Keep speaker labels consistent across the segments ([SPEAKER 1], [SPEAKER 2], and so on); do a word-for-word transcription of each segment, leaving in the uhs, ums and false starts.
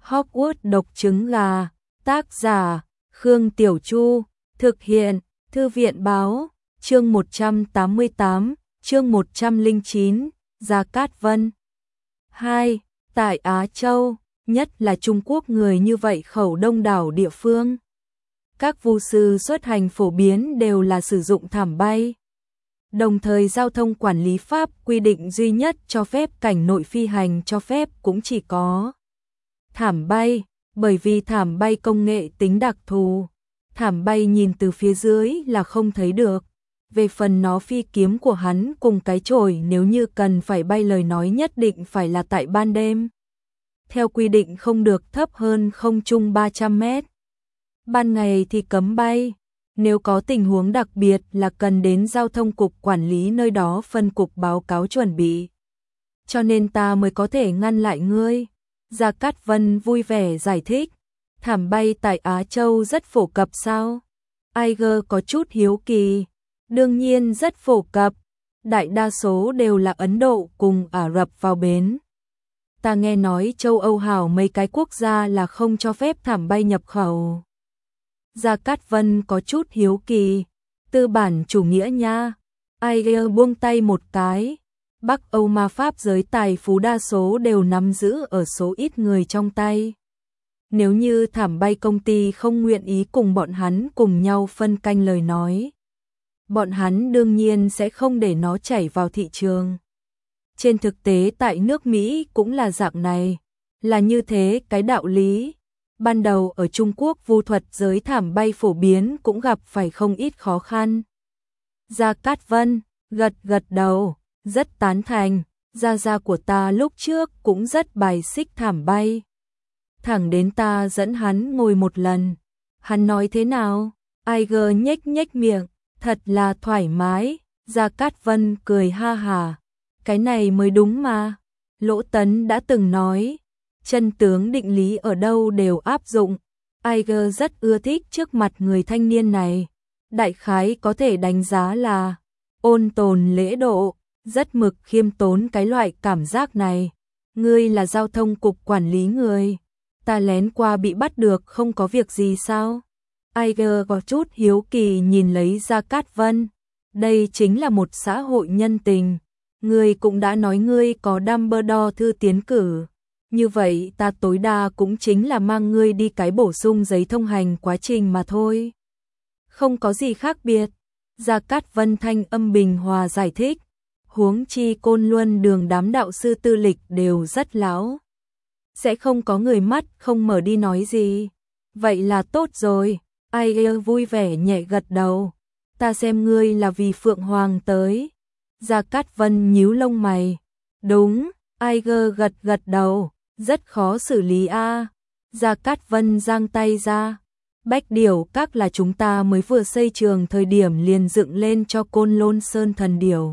[SPEAKER 1] Hogwarts độc trứng gà, tác giả, Khương Tiểu Chu, thực hiện, Thư viện báo, chương một trăm tám mươi tám, chương một trăm lẻ chín, Gia Cát Vân. hai. Tại Á Châu, nhất là Trung Quốc người như vậy khẩu đông đảo địa phương. Các vu sư xuất hành phổ biến đều là sử dụng thảm bay. Đồng thời giao thông quản lý pháp quy định duy nhất cho phép cảnh nội phi hành cho phép cũng chỉ có thảm bay, bởi vì thảm bay công nghệ tính đặc thù. Thảm bay nhìn từ phía dưới là không thấy được. Về phần nó phi kiếm của hắn cùng cái chổi nếu như cần phải bay lời nói nhất định phải là tại ban đêm. Theo quy định không được thấp hơn không trung ba trăm mét. Ban ngày thì cấm bay. Nếu có tình huống đặc biệt là cần đến giao thông cục quản lý nơi đó phân cục báo cáo chuẩn bị. Cho nên ta mới có thể ngăn lại ngươi. Gia Cát Vân vui vẻ giải thích. Thảm bay tại Á Châu rất phổ cập sao? Aiger có chút hiếu kỳ. Đương nhiên rất phổ cập. Đại đa số đều là Ấn Độ cùng Ả Rập vào bến. Ta nghe nói châu Âu hảo mấy cái quốc gia là không cho phép thảm bay nhập khẩu. Gia Cát Vân có chút hiếu kỳ. Tư bản chủ nghĩa nha. Aiger buông tay một cái. Bắc Âu ma pháp giới tài phú đa số đều nắm giữ ở số ít người trong tay. Nếu như thảm bay công ty không nguyện ý cùng bọn hắn cùng nhau phân canh lời nói, bọn hắn đương nhiên sẽ không để nó chảy vào thị trường. Trên thực tế tại nước Mỹ cũng là dạng này, là như thế cái đạo lý. Ban đầu ở Trung Quốc vu thuật giới thảm bay phổ biến cũng gặp phải không ít khó khăn. Gia Cát Vân gật gật đầu, rất tán thành, gia gia của ta lúc trước cũng rất bài xích thảm bay. Thẳng đến ta dẫn hắn ngồi một lần. Hắn nói thế nào? Aiger nhếch nhếch miệng, thật là thoải mái. Gia Cát Vân cười ha hà. Cái này mới đúng mà. Lỗ Tấn đã từng nói, chân tướng định lý ở đâu đều áp dụng. Aiger rất ưa thích trước mặt người thanh niên này. Đại khái có thể đánh giá là ôn tồn lễ độ, rất mực khiêm tốn cái loại cảm giác này. Ngươi là giao thông cục quản lý người. Ta lén qua bị bắt được không có việc gì sao? Aiger có chút hiếu kỳ nhìn lấy Gia Cát Vân. Đây chính là một xã hội nhân tình. Ngươi cũng đã nói ngươi có Dumbledore thư tiến cử. Như vậy ta tối đa cũng chính là mang ngươi đi cái bổ sung giấy thông hành quá trình mà thôi. Không có gì khác biệt. Gia Cát Vân thanh âm bình hòa giải thích. Huống chi Côn Luân đường đám đạo sư tư lịch đều rất lão. Sẽ không có người mắt không mở đi nói gì. Vậy là tốt rồi. Aiger vui vẻ nhẹ gật đầu. Ta xem ngươi là vì Phượng Hoàng tới. Gia Cát Vân nhíu lông mày. Đúng, Aiger gật gật đầu. Rất khó xử lý a. À. Gia Cát Vân giang tay ra. Bách Điểu Các là chúng ta mới vừa xây trường thời điểm liền dựng lên cho Côn Lôn Sơn Thần Điểu.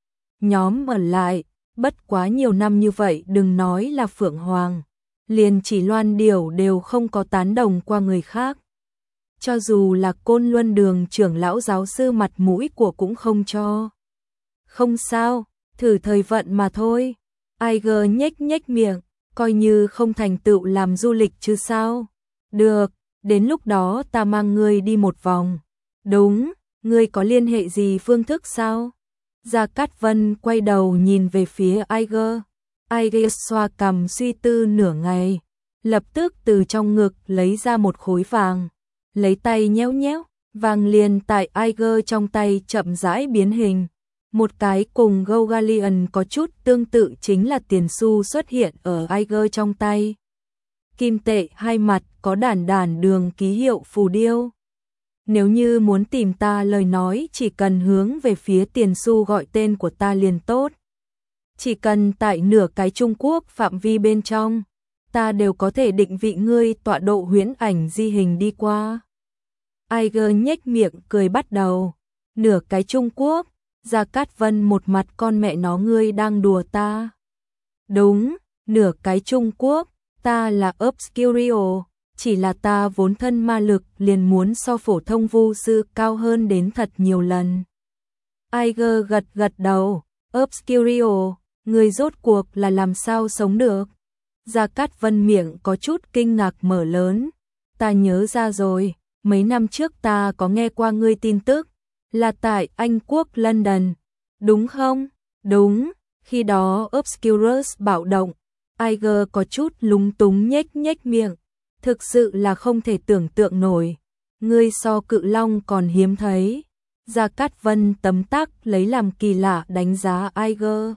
[SPEAKER 1] Nhóm ở lại, bất quá nhiều năm như vậy đừng nói là Phượng Hoàng. Liền chỉ Loan Điểu đều không có tán đồng qua người khác. Cho dù là Côn Luân đường trưởng lão giáo sư mặt mũi của cũng không cho. Không sao, thử thời vận mà thôi. Aiger nhếch nhếch miệng, coi như không thành tựu làm du lịch chứ sao. Được, đến lúc đó ta mang ngươi đi một vòng. Đúng, ngươi có liên hệ gì phương thức sao? Gia Cát Vân quay đầu nhìn về phía Aiger. Aiger xoa cằm suy tư nửa ngày, lập tức từ trong ngực lấy ra một khối vàng, lấy tay nhéo nhéo, vàng liền tại Aiger trong tay chậm rãi biến hình. Một cái cùng Gogalion có chút tương tự chính là tiền xu xuất hiện ở Aiger trong tay. Kim tệ hai mặt có đàn đàn đường ký hiệu phù điêu. Nếu như muốn tìm ta lời nói chỉ cần hướng về phía tiền xu gọi tên của ta liền tốt. Chỉ cần tại nửa cái Trung Quốc phạm vi bên trong, ta đều có thể định vị ngươi tọa độ huyễn ảnh di hình đi qua. Aiger nhếch miệng cười bắt đầu. Nửa cái Trung Quốc, Gia Cát Vân một mặt con mẹ nó ngươi đang đùa ta. Đúng, nửa cái Trung Quốc, ta là Obscurio, chỉ là ta vốn thân ma lực liền muốn so phổ thông vu sư cao hơn đến thật nhiều lần. Aiger gật gật đầu, Obscurio, người rốt cuộc là làm sao sống được? Gia Cát Vân miệng có chút kinh ngạc mở lớn. Ta nhớ ra rồi, mấy năm trước ta có nghe qua ngươi tin tức, là tại Anh Quốc London, đúng không? Đúng, khi đó Obscurus bạo động, Iger có chút lúng túng nhếch nhếch miệng, thực sự là không thể tưởng tượng nổi, ngươi so cự long còn hiếm thấy. Gia Cát Vân tấm tắc lấy làm kỳ lạ đánh giá Iger.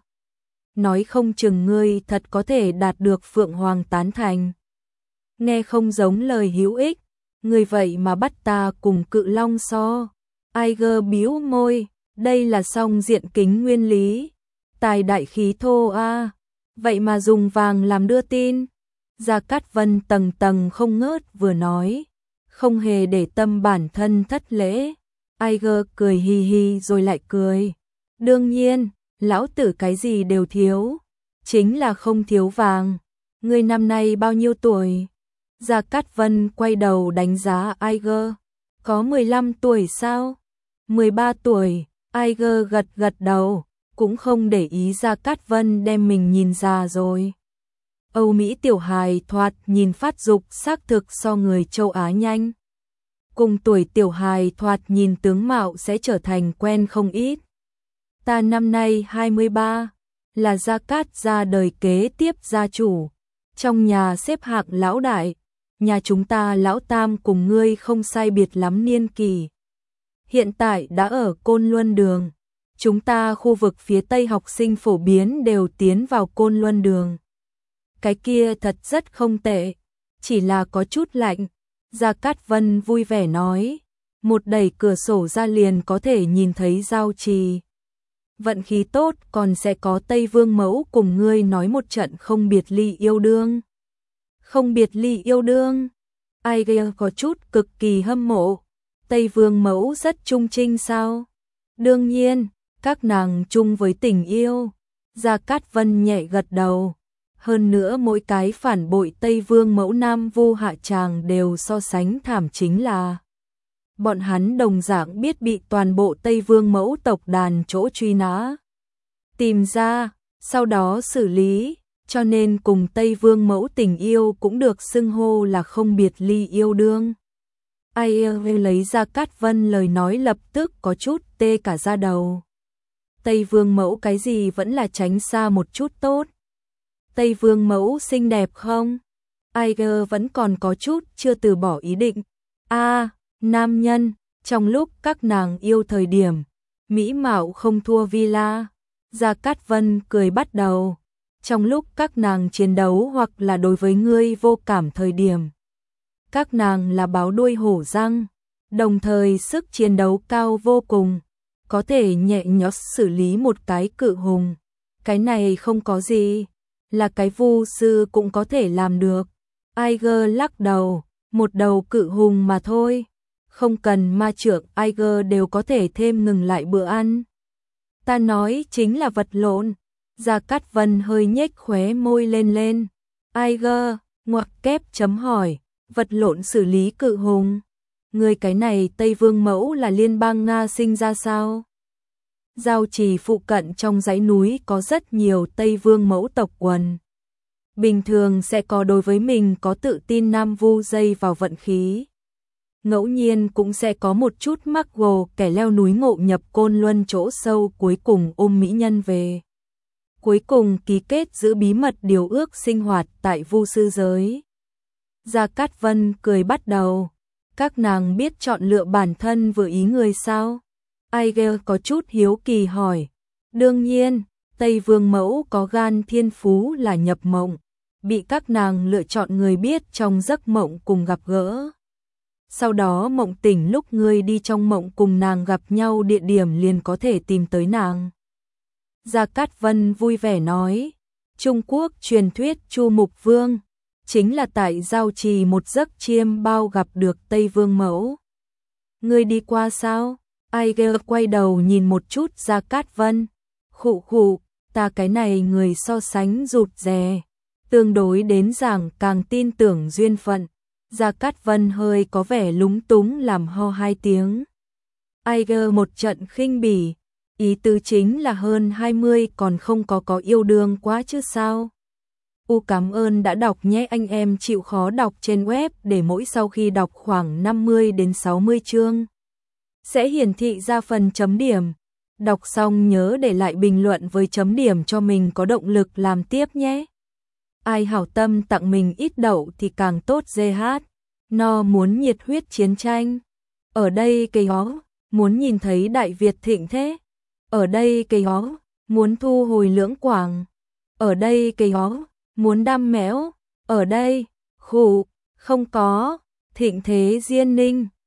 [SPEAKER 1] Nói không chừng ngươi thật có thể đạt được Phượng Hoàng tán thành. Nghe không giống lời hữu ích, ngươi vậy mà bắt ta cùng cự long so. Iger bĩu môi, đây là song diện kính nguyên lý. Tài đại khí thô a, vậy mà dùng vàng làm đưa tin. Gia Cát Vân tầng tầng không ngớt vừa nói, không hề để tâm bản thân thất lễ. Iger cười hì hì rồi lại cười. Đương nhiên, lão tử cái gì đều thiếu, chính là không thiếu vàng. Ngươi năm nay bao nhiêu tuổi? Gia Cát Vân quay đầu đánh giá Iger. Có mười lăm tuổi sao? mười ba tuổi, Iger gật gật đầu, cũng không để ý Gia Cát Vân đem mình nhìn già rồi. Âu Mỹ tiểu hài thoạt nhìn phát dục xác thực so người châu Á nhanh. Cùng tuổi tiểu hài thoạt nhìn tướng mạo sẽ trở thành quen không ít. Ta năm nay hai mươi ba, là Gia Cát gia đời kế tiếp gia chủ, trong nhà xếp hạng lão đại, nhà chúng ta lão tam cùng ngươi không sai biệt lắm niên kỳ. Hiện tại đã ở Côn Luân Đường, chúng ta khu vực phía Tây học sinh phổ biến đều tiến vào Côn Luân Đường. Cái kia thật rất không tệ, chỉ là có chút lạnh. Gia Cát Vân vui vẻ nói, một đẩy cửa sổ ra liền có thể nhìn thấy giao trì. Vận khí tốt còn sẽ có Tây Vương mẫu cùng ngươi nói một trận không biệt ly yêu đương. Không biệt ly yêu đương, Iger có chút cực kỳ hâm mộ. Tây Vương mẫu rất trung trinh sao? Đương nhiên, các nàng chung với tình yêu. Gia Cát Vân nhẹ gật đầu. Hơn nữa mỗi cái phản bội Tây Vương mẫu Nam Vu hạ tràng đều so sánh thảm, chính là bọn hắn đồng dạng biết bị toàn bộ Tây Vương mẫu tộc đàn chỗ truy nã, tìm ra, sau đó xử lý, cho nên cùng Tây Vương mẫu tình yêu cũng được xưng hô là không biệt ly yêu đương. Ai lấy Gia Cát Vân lời nói lập tức có chút tê cả da đầu. Tây Vương mẫu cái gì vẫn là tránh xa một chút tốt. Tây Vương mẫu xinh đẹp không? Iger vẫn còn có chút chưa từ bỏ ý định. A, à, nam nhân, trong lúc các nàng yêu thời điểm, mỹ mạo không thua Villa. Gia Cát Vân cười bắt đầu. Trong lúc các nàng chiến đấu hoặc là đối với ngươi vô cảm thời điểm, các nàng là báo đuôi hổ răng, đồng thời sức chiến đấu cao vô cùng, có thể nhẹ nhõm xử lý một cái cự hùng. Cái này không có gì, là cái vu sư cũng có thể làm được. Iger lắc đầu, một đầu cự hùng mà thôi, không cần ma trượng Iger đều có thể thêm ngừng lại bữa ăn. Ta nói chính là vật lộn. Gia Cát Vân hơi nhếch khóe môi lên lên. Iger, ngoặc kép chấm hỏi, vật lộn xử lý cự hùng. Người cái này Tây Vương mẫu là liên bang Nga sinh ra sao? Giao trì phụ cận trong dãy núi có rất nhiều Tây Vương mẫu tộc quần. Bình thường sẽ có đối với mình có tự tin nam vu dây vào vận khí. Ngẫu nhiên cũng sẽ có một chút mắc gồ kẻ leo núi ngộ nhập Côn Luân chỗ sâu cuối cùng ôm mỹ nhân về. Cuối cùng ký kết giữ bí mật điều ước sinh hoạt tại vu sư giới. Gia Cát Vân cười bắt đầu. Các nàng biết chọn lựa bản thân vừa ý người sao? Iger có chút hiếu kỳ hỏi. Đương nhiên, Tây Vương mẫu có gan thiên phú là nhập mộng, bị các nàng lựa chọn người biết trong giấc mộng cùng gặp gỡ. Sau đó mộng tỉnh lúc ngươi đi trong mộng cùng nàng gặp nhau địa điểm liền có thể tìm tới nàng. Gia Cát Vân vui vẻ nói, Trung Quốc truyền thuyết Chu Mục Vương, chính là tại giao trì một giấc chiêm bao gặp được Tây Vương mẫu. Ngươi đi qua sao? Iger quay đầu nhìn một chút Gia Cát Vân. Khụ khụ, ta cái này người so sánh rụt rè, tương đối đến giảng càng tin tưởng duyên phận. Gia Cát Vân hơi có vẻ lúng túng làm ho hai tiếng. Iger một trận khinh bỉ, ý tứ chính là hơn hai mươi còn không có có yêu đương quá chứ sao. U cảm ơn đã đọc nhé anh em chịu khó đọc trên web để mỗi sau khi đọc khoảng năm mươi đến sáu mươi chương sẽ hiển thị ra phần chấm điểm. Đọc xong nhớ để lại bình luận với chấm điểm cho mình có động lực làm tiếp nhé. Ai hảo tâm tặng mình ít đậu thì càng tốt giê hát. No muốn nhiệt huyết chiến tranh. Ở đây cây ó, muốn nhìn thấy Đại Việt thịnh thế. Ở đây cây ó, muốn thu hồi Lưỡng Quảng. Ở đây cây ó, muốn đam méo. Ở đây, khủ, không có, thịnh thế Diên Ninh.